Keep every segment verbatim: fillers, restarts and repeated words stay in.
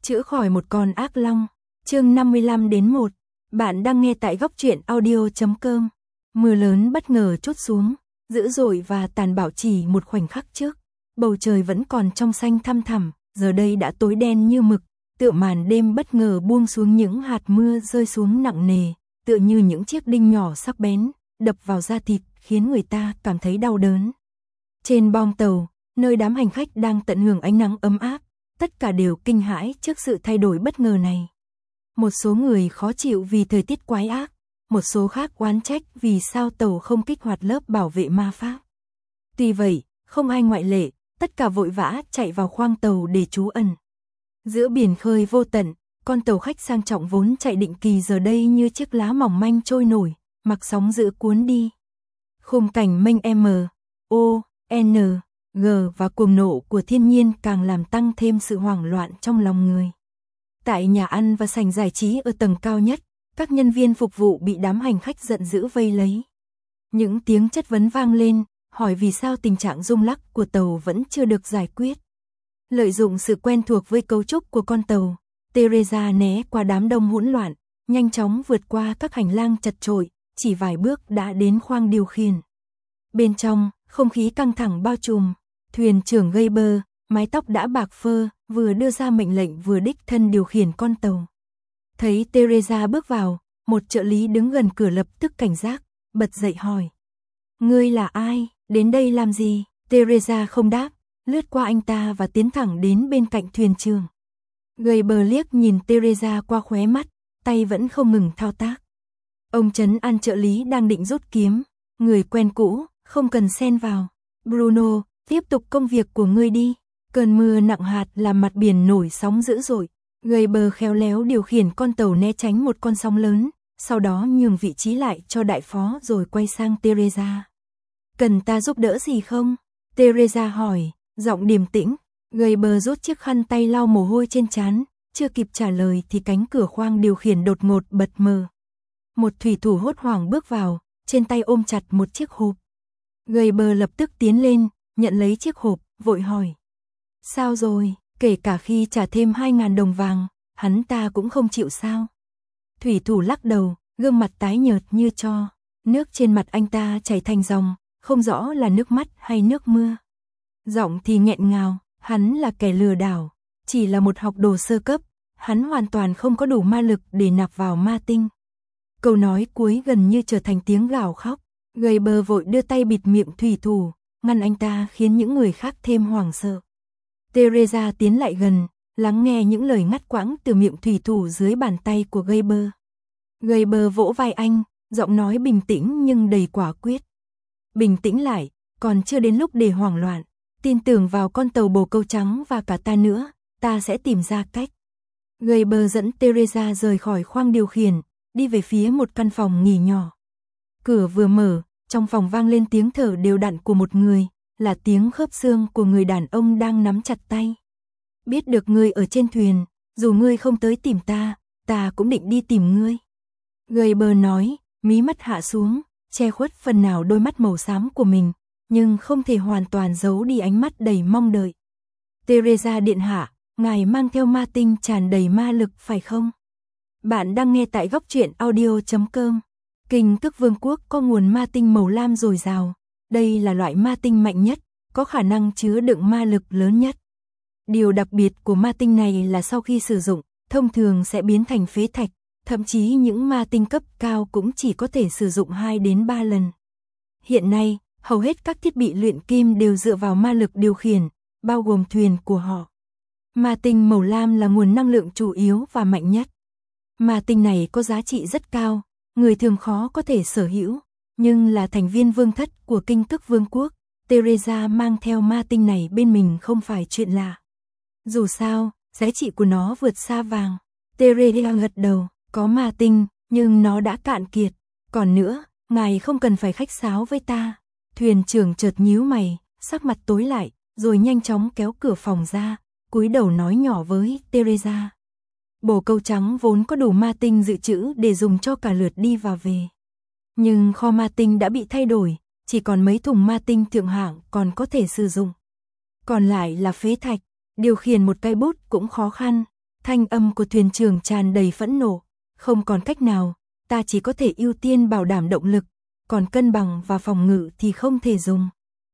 Chữa khỏi một con ác long. Chương năm mươi lăm đến một. Bạn đang nghe tại góc truyện audio chấm com. Mưa lớn bất ngờ trút xuống, dữ dội và tàn bạo chỉ một khoảnh khắc trước. Bầu trời vẫn còn trong xanh thăm thẳm, giờ đây đã tối đen như mực, tựa màn đêm bất ngờ buông xuống những hạt mưa rơi xuống nặng nề, tựa như những chiếc đinh nhỏ sắc bén, đập vào da thịt, khiến người ta cảm thấy đau đớn. Trên bong tàu, nơi đám hành khách đang tận hưởng ánh nắng ấm áp, tất cả đều kinh hãi trước sự thay đổi bất ngờ này. Một số người khó chịu vì thời tiết quái ác, một số khác oán trách vì sao tàu không kích hoạt lớp bảo vệ ma pháp. Tuy vậy, không ai ngoại lệ, tất cả vội vã chạy vào khoang tàu để trú ẩn. Giữa biển khơi vô tận, con tàu khách sang trọng vốn chạy định kỳ giờ đây như chiếc lá mỏng manh trôi nổi, mặc sóng dữ cuốn đi. Khung cảnh mênh M, O, N, G và cuồng nộ của thiên nhiên càng làm tăng thêm sự hoảng loạn trong lòng người. Tại nhà ăn và sảnh giải trí ở tầng cao nhất, các nhân viên phục vụ bị đám hành khách giận dữ vây lấy. Những tiếng chất vấn vang lên, hỏi vì sao tình trạng rung lắc của tàu vẫn chưa được giải quyết. Lợi dụng sự quen thuộc với cấu trúc của con tàu, Teresa né qua đám đông hỗn loạn, nhanh chóng vượt qua các hành lang chật chội, chỉ vài bước đã đến khoang điều khiển. Bên trong, không khí căng thẳng bao trùm, thuyền trưởng Gaber, mái tóc đã bạc phơ, vừa đưa ra mệnh lệnh vừa đích thân điều khiển con tàu. Thấy Teresa bước vào, một trợ lý đứng gần cửa lập tức cảnh giác, bật dậy hỏi. Ngươi là ai, đến đây làm gì? Teresa không đáp, lướt qua anh ta và tiến thẳng đến bên cạnh thuyền trưởng. Gaber liếc nhìn Teresa qua khóe mắt, tay vẫn không ngừng thao tác. Ông trấn an trợ lý đang định rút kiếm, người quen cũ, không cần xen vào. Bruno, tiếp tục công việc của ngươi đi. Cơn mưa nặng hạt làm mặt biển nổi sóng dữ dội. Gaber khéo léo điều khiển con tàu né tránh một con sóng lớn, sau đó nhường vị trí lại cho đại phó rồi quay sang Teresa. Cần ta giúp đỡ gì không? Teresa hỏi, giọng điềm tĩnh. Gaber rút chiếc khăn tay lau mồ hôi trên trán, chưa kịp trả lời thì cánh cửa khoang điều khiển đột ngột bật mở. Một thủy thủ hốt hoảng bước vào, trên tay ôm chặt một chiếc hộp. Gaber lập tức tiến lên, nhận lấy chiếc hộp, vội hỏi. Sao rồi, kể cả khi trả thêm hai ngàn đồng vàng, hắn ta cũng không chịu sao? Thủy thủ lắc đầu, gương mặt tái nhợt như tro, nước trên mặt anh ta chảy thành dòng, không rõ là nước mắt hay nước mưa. Giọng thì nghẹn ngào, hắn là kẻ lừa đảo, chỉ là một học đồ sơ cấp, hắn hoàn toàn không có đủ ma lực để nạp vào ma tinh. Câu nói cuối gần như trở thành tiếng gào khóc. Gaber vội đưa tay bịt miệng thủy thủ, ngăn anh ta khiến những người khác thêm hoảng sợ. Teresa tiến lại gần, lắng nghe những lời ngắt quãng từ miệng thủy thủ dưới bàn tay của Gaber. Gaber vỗ vai anh, giọng nói bình tĩnh nhưng đầy quả quyết. Bình tĩnh lại, còn chưa đến lúc để hoảng loạn, tin tưởng vào con tàu bồ câu trắng và cả ta nữa, ta sẽ tìm ra cách. Gaber dẫn Teresa rời khỏi khoang điều khiển, đi về phía một căn phòng nghỉ nhỏ. Cửa vừa mở, trong phòng vang lên tiếng thở đều đặn của một người, là tiếng khớp xương của người đàn ông đang nắm chặt tay. Biết được ngươi ở trên thuyền, dù ngươi không tới tìm ta, ta cũng định đi tìm ngươi. Gaber nói, mí mắt hạ xuống, che khuất phần nào đôi mắt màu xám của mình, nhưng không thể hoàn toàn giấu đi ánh mắt đầy mong đợi. Teresa điện hạ, ngài mang theo ma tinh tràn đầy ma lực phải không? Bạn đang nghe tại góc truyện audio chấm com. Kinh Tức Vương quốc có nguồn ma tinh màu lam dồi dào. Đây là loại ma tinh mạnh nhất, có khả năng chứa đựng ma lực lớn nhất. Điều đặc biệt của ma tinh này là sau khi sử dụng, thông thường sẽ biến thành phế thạch, thậm chí những ma tinh cấp cao cũng chỉ có thể sử dụng hai đến ba lần. Hiện nay, hầu hết các thiết bị luyện kim đều dựa vào ma lực điều khiển, bao gồm thuyền của họ. Ma tinh màu lam là nguồn năng lượng chủ yếu và mạnh nhất. Ma tinh này có giá trị rất cao, người thường khó có thể sở hữu, nhưng là thành viên vương thất của Kinh Tức Vương quốc, Teresa mang theo ma tinh này bên mình không phải chuyện lạ. Dù sao, giá trị của nó vượt xa vàng. Teresa gật đầu, có ma tinh, nhưng nó đã cạn kiệt. Còn nữa, ngài không cần phải khách sáo với ta. Thuyền trưởng chợt nhíu mày, sắc mặt tối lại, rồi nhanh chóng kéo cửa phòng ra, cúi đầu nói nhỏ với Teresa. Bồ câu trắng vốn có đủ ma tinh dự trữ để dùng cho cả lượt đi và về. Nhưng kho ma tinh đã bị thay đổi, chỉ còn mấy thùng ma tinh thượng hạng còn có thể sử dụng. Còn lại là phế thạch, điều khiển một cây bút cũng khó khăn. Thanh âm của thuyền trưởng tràn đầy phẫn nộ. Không còn cách nào, ta chỉ có thể ưu tiên bảo đảm động lực, còn cân bằng và phòng ngự thì không thể dùng.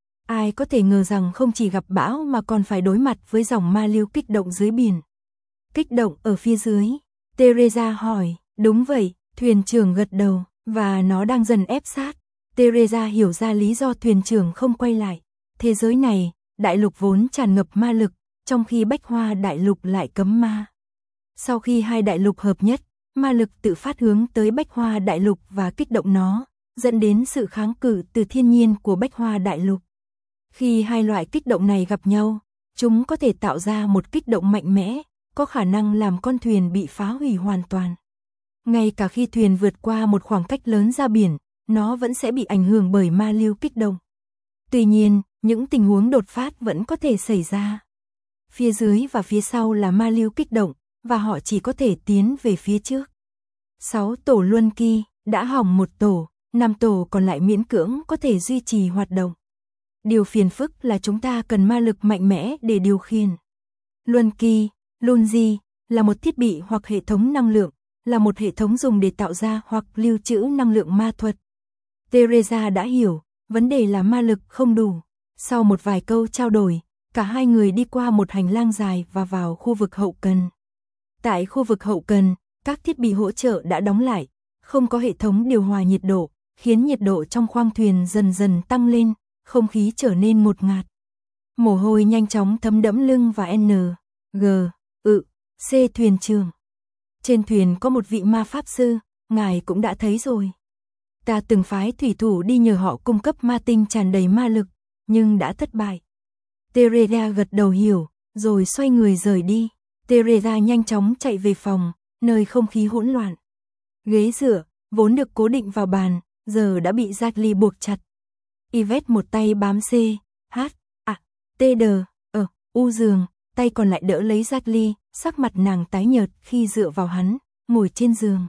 Ai có thể ngờ rằng không chỉ gặp bão mà còn phải đối mặt với dòng ma lưu kích động dưới biển. Kích động ở phía dưới, Teresa hỏi, đúng vậy, thuyền trưởng gật đầu, và nó đang dần ép sát. Teresa hiểu ra lý do thuyền trưởng không quay lại. Thế giới này, đại lục vốn tràn ngập ma lực, trong khi Bách Hoa đại lục lại cấm ma. Sau khi hai đại lục hợp nhất, ma lực tự phát hướng tới Bách Hoa đại lục và kích động nó, dẫn đến sự kháng cự từ thiên nhiên của Bách Hoa đại lục. Khi hai loại kích động này gặp nhau, chúng có thể tạo ra một kích động mạnh mẽ, có khả năng làm con thuyền bị phá hủy hoàn toàn. Ngay cả khi thuyền vượt qua một khoảng cách lớn ra biển, nó vẫn sẽ bị ảnh hưởng bởi ma lưu kích động. Tuy nhiên, những tình huống đột phát vẫn có thể xảy ra. Phía dưới và phía sau là ma lưu kích động, và họ chỉ có thể tiến về phía trước. sáu tổ luân kỳ đã hỏng một tổ, năm tổ còn lại miễn cưỡng có thể duy trì hoạt động. Điều phiền phức là chúng ta cần ma lực mạnh mẽ để điều khiển. Luân kỳ, Lunji, là một thiết bị hoặc hệ thống năng lượng, là một hệ thống dùng để tạo ra hoặc lưu trữ năng lượng ma thuật. Teresa đã hiểu, vấn đề là ma lực không đủ. Sau một vài câu trao đổi, cả hai người đi qua một hành lang dài và vào khu vực hậu cần. Tại khu vực hậu cần, các thiết bị hỗ trợ đã đóng lại, không có hệ thống điều hòa nhiệt độ, khiến nhiệt độ trong khoang thuyền dần dần tăng lên, không khí trở nên ngột ngạt. Mồ hôi nhanh chóng thấm đẫm lưng và N, G, ự, C thuyền trưởng. Trên thuyền có một vị ma pháp sư, ngài cũng đã thấy rồi. Ta từng phái thủy thủ đi nhờ họ cung cấp ma tinh tràn đầy ma lực, nhưng đã thất bại. Teresa gật đầu hiểu, rồi xoay người rời đi. Teresa nhanh chóng chạy về phòng, nơi không khí hỗn loạn. Ghế dựa, vốn được cố định vào bàn, giờ đã bị Jackie buộc chặt. Yvette một tay bám C, H, A, T, D, ở, U giường, tay còn lại đỡ lấy Jackie, sắc mặt nàng tái nhợt khi dựa vào hắn, ngồi trên giường.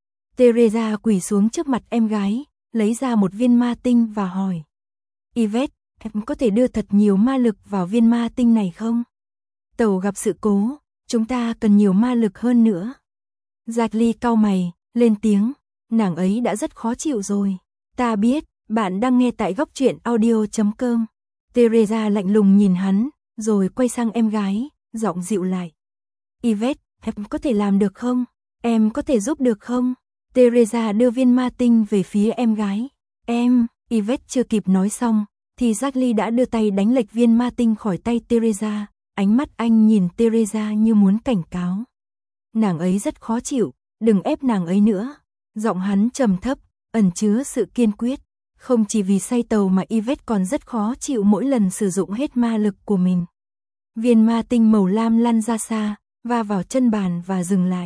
Teresa quỳ xuống trước mặt em gái, lấy ra một viên ma tinh và hỏi. Yvette, em có thể đưa thật nhiều ma lực vào viên ma tinh này không? Tàu gặp sự cố, chúng ta cần nhiều ma lực hơn nữa. Jackie cau mày, lên tiếng, nàng ấy đã rất khó chịu rồi. Ta biết, bạn đang nghe tại góc truyện audio chấm com. Teresa lạnh lùng nhìn hắn, rồi quay sang em gái, giọng dịu lại. Yvette, em có thể làm được không? Em có thể giúp được không? Teresa đưa viên ma tinh về phía em gái. Em, Yvette chưa kịp nói xong, thì Jackie đã đưa tay đánh lệch viên ma tinh khỏi tay Teresa. Ánh mắt anh nhìn Teresa như muốn cảnh cáo. Nàng ấy rất khó chịu, đừng ép nàng ấy nữa. Giọng hắn trầm thấp, ẩn chứa sự kiên quyết. Không chỉ vì say tàu mà Yvette còn rất khó chịu mỗi lần sử dụng hết ma lực của mình. Viên ma tinh màu lam lăn ra xa, va vào chân bàn và dừng lại.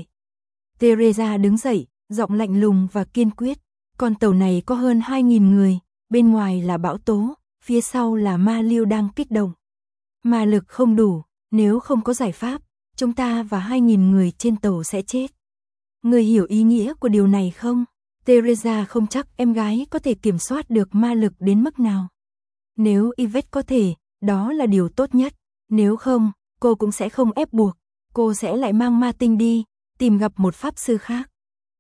Teresa đứng dậy, giọng lạnh lùng và kiên quyết. Con tàu này có hơn hai nghìn người, bên ngoài là bão tố, phía sau là ma lưu đang kích động. Ma lực không đủ, nếu không có giải pháp, chúng ta và hai nghìn người trên tàu sẽ chết. Người hiểu ý nghĩa của điều này không? Teresa không chắc em gái có thể kiểm soát được ma lực đến mức nào. Nếu Yvette có thể, đó là điều tốt nhất. Nếu không, cô cũng sẽ không ép buộc. Cô sẽ lại mang ma tinh đi, tìm gặp một pháp sư khác.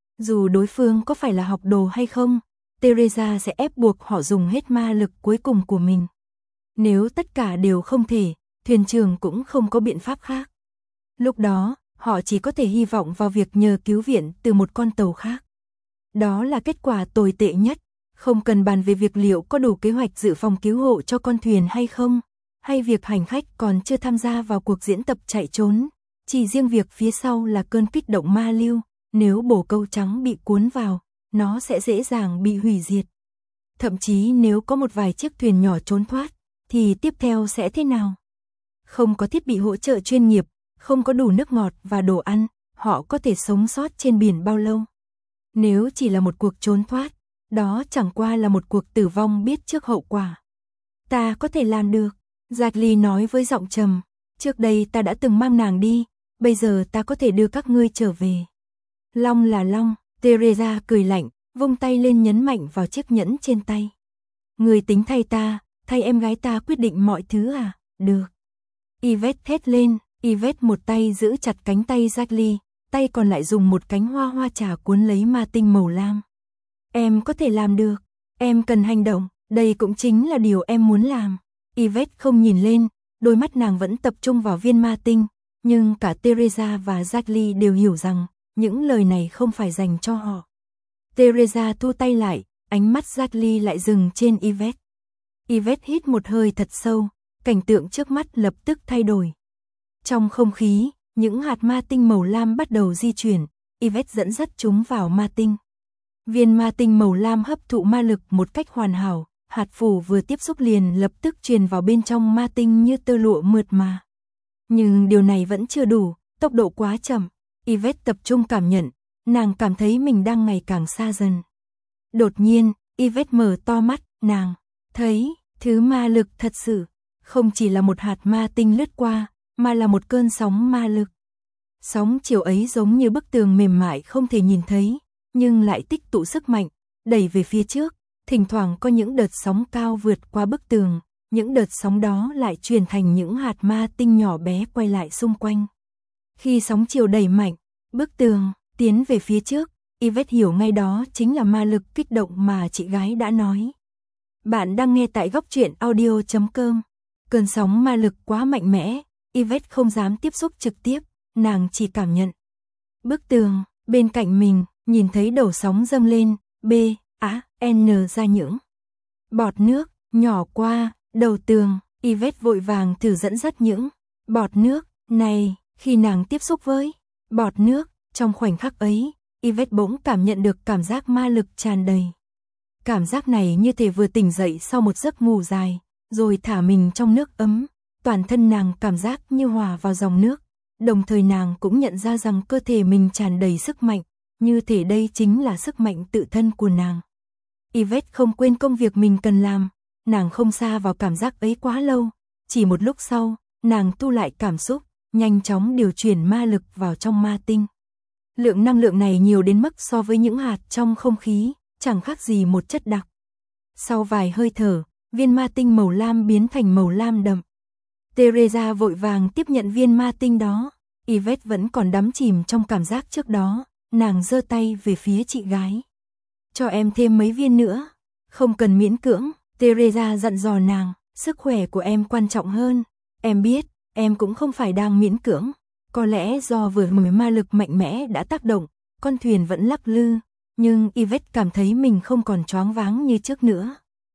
Dù đối phương có phải là học đồ hay không, Teresa sẽ ép buộc họ dùng hết ma lực cuối cùng của mình. Nếu tất cả đều không thể, thuyền trưởng cũng không có biện pháp khác. Lúc đó, họ chỉ có thể hy vọng vào việc nhờ cứu viện từ một con tàu khác. Đó là kết quả tồi tệ nhất, không cần bàn về việc liệu có đủ kế hoạch dự phòng cứu hộ cho con thuyền hay không, hay việc hành khách còn chưa tham gia vào cuộc diễn tập chạy trốn, chỉ riêng việc phía sau là cơn kích động ma lưu, nếu bồ câu trắng bị cuốn vào, nó sẽ dễ dàng bị hủy diệt. Thậm chí nếu có một vài chiếc thuyền nhỏ trốn thoát, thì tiếp theo sẽ thế nào? Không có thiết bị hỗ trợ chuyên nghiệp, không có đủ nước ngọt và đồ ăn, họ có thể sống sót trên biển bao lâu? Nếu chỉ là một cuộc trốn thoát, đó chẳng qua là một cuộc tử vong biết trước hậu quả. Ta có thể làm được, Jackie nói với giọng trầm, trước đây ta đã từng mang nàng đi, bây giờ ta có thể đưa các ngươi trở về. Long là long, Teresa cười lạnh, vung tay lên nhấn mạnh vào chiếc nhẫn trên tay. Người tính thay ta, thay em gái ta quyết định mọi thứ à? Được. Yvette thét lên, Yvette một tay giữ chặt cánh tay Jackie, tay còn lại dùng một cánh hoa hoa trà cuốn lấy ma tinh màu lam. Em có thể làm được, em cần hành động, đây cũng chính là điều em muốn làm. Yvette không nhìn lên, đôi mắt nàng vẫn tập trung vào viên ma tinh, nhưng cả Teresa và Jackie đều hiểu rằng, những lời này không phải dành cho họ. Teresa thu tay lại, ánh mắt Jackie lại dừng trên Yvette. Yvette hít một hơi thật sâu, cảnh tượng trước mắt lập tức thay đổi. Trong không khí, những hạt ma tinh màu lam bắt đầu di chuyển, Yvette dẫn dắt chúng vào ma tinh. Viên ma tinh màu lam hấp thụ ma lực một cách hoàn hảo, hạt phù vừa tiếp xúc liền lập tức truyền vào bên trong ma tinh như tơ lụa mượt mà. Nhưng điều này vẫn chưa đủ, tốc độ quá chậm. Yvette tập trung cảm nhận, nàng cảm thấy mình đang ngày càng xa dần. Đột nhiên, Yvette mở to mắt, nàng thấy thứ ma lực thật sự, không chỉ là một hạt ma tinh lướt qua, mà là một cơn sóng ma lực. Sóng chiều ấy giống như bức tường mềm mại không thể nhìn thấy, nhưng lại tích tụ sức mạnh, đẩy về phía trước, thỉnh thoảng có những đợt sóng cao vượt qua bức tường, những đợt sóng đó lại chuyển thành những hạt ma tinh nhỏ bé quay lại xung quanh. Khi sóng chiều đẩy mạnh, bức tường tiến về phía trước, Yvette hiểu ngay đó chính là ma lực kích động mà chị gái đã nói. Bạn đang nghe tại góc truyện audio chấm com. Cơn sóng ma lực quá mạnh mẽ, Yvette không dám tiếp xúc trực tiếp, nàng chỉ cảm nhận. Bức tường bên cạnh mình, nhìn thấy đầu sóng dâng lên, B, A, N ra những bọt nước nhỏ qua đầu tường. Yvette vội vàng thử dẫn dắt những bọt nước này. Khi nàng tiếp xúc với bọt nước, trong khoảnh khắc ấy, Yvette bỗng cảm nhận được cảm giác ma lực tràn đầy. Cảm giác này như thể vừa tỉnh dậy sau một giấc ngủ dài, rồi thả mình trong nước ấm, toàn thân nàng cảm giác như hòa vào dòng nước, đồng thời nàng cũng nhận ra rằng cơ thể mình tràn đầy sức mạnh, như thể đây chính là sức mạnh tự thân của nàng. Yvette không quên công việc mình cần làm, nàng không sa vào cảm giác ấy quá lâu, chỉ một lúc sau, nàng thu lại cảm xúc, nhanh chóng điều chuyển ma lực vào trong ma tinh. Lượng năng lượng này nhiều đến mức so với những hạt trong không khí, chẳng khác gì một chất đặc. Sau vài hơi thở, viên ma tinh màu lam biến thành màu lam đậm. Teresa vội vàng tiếp nhận viên ma tinh đó, Yvette vẫn còn đắm chìm trong cảm giác trước đó, nàng giơ tay về phía chị gái. Cho em thêm mấy viên nữa, không cần miễn cưỡng, Teresa dặn dò nàng, sức khỏe của em quan trọng hơn, em biết, em cũng không phải đang miễn cưỡng, có lẽ do vừa mới ma lực mạnh mẽ đã tác động, con thuyền vẫn lắc lư, nhưng Yvette cảm thấy mình không còn choáng váng như trước nữa.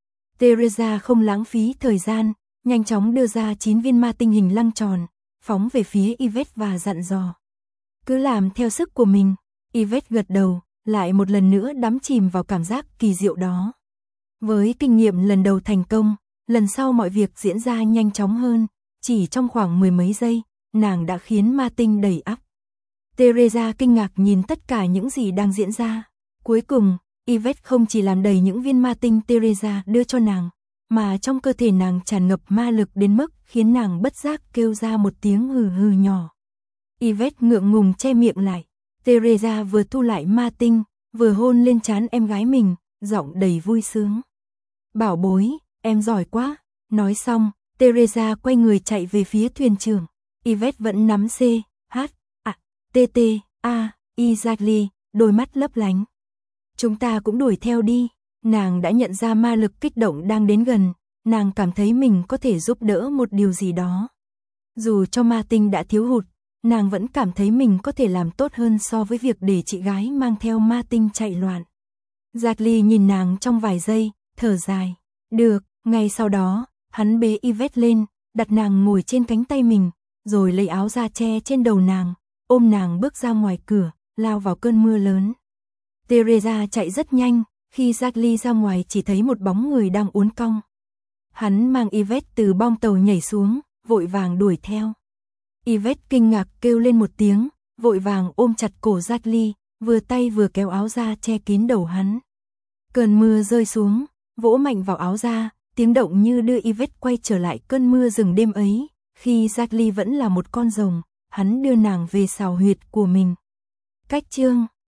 Teresa không lãng phí thời gian, nhanh chóng đưa ra chín viên ma tinh hình lăng tròn, phóng về phía Yvette và dặn dò. Cứ làm theo sức của mình. Yvette gật đầu, lại một lần nữa đắm chìm vào cảm giác kỳ diệu đó. Với kinh nghiệm lần đầu thành công, lần sau mọi việc diễn ra nhanh chóng hơn, chỉ trong khoảng mười mấy giây, nàng đã khiến ma tinh đầy ắp. Teresa kinh ngạc nhìn tất cả những gì đang diễn ra. Cuối cùng, Yvette không chỉ làm đầy những viên ma tinh Teresa đưa cho nàng, mà trong cơ thể nàng tràn ngập ma lực đến mức khiến nàng bất giác kêu ra một tiếng hừ hừ nhỏ. Yvette ngượng ngùng che miệng lại. Teresa vừa thu lại ma tinh, vừa hôn lên trán em gái mình, giọng đầy vui sướng. Bảo bối, em giỏi quá. Nói xong, Teresa quay người chạy về phía thuyền trưởng. Yvette vẫn nắm C, H, A, T, T, A, exactly, đôi mắt lấp lánh. Chúng ta cũng đuổi theo đi. Nàng đã nhận ra ma lực kích động đang đến gần, nàng cảm thấy mình có thể giúp đỡ một điều gì đó. Dù cho ma tinh đã thiếu hụt, nàng vẫn cảm thấy mình có thể làm tốt hơn so với việc để chị gái mang theo ma tinh chạy loạn. Jackie nhìn nàng trong vài giây, thở dài. Được, ngay sau đó, hắn bế Yvette lên, đặt nàng ngồi trên cánh tay mình, rồi lấy áo ra che trên đầu nàng, ôm nàng bước ra ngoài cửa, lao vào cơn mưa lớn. Teresa chạy rất nhanh, khi Jackie ra ngoài chỉ thấy một bóng người đang uốn cong. Hắn mang Yvette từ bong tàu nhảy xuống, vội vàng đuổi theo. Yvette kinh ngạc kêu lên một tiếng, vội vàng ôm chặt cổ Jackie, vừa tay vừa kéo áo ra che kín đầu hắn. Cơn mưa rơi xuống, vỗ mạnh vào áo ra, tiếng động như đưa Yvette quay trở lại cơn mưa rừng đêm ấy, khi Jackie vẫn là một con rồng, hắn đưa nàng về xào huyệt của mình. Cách chương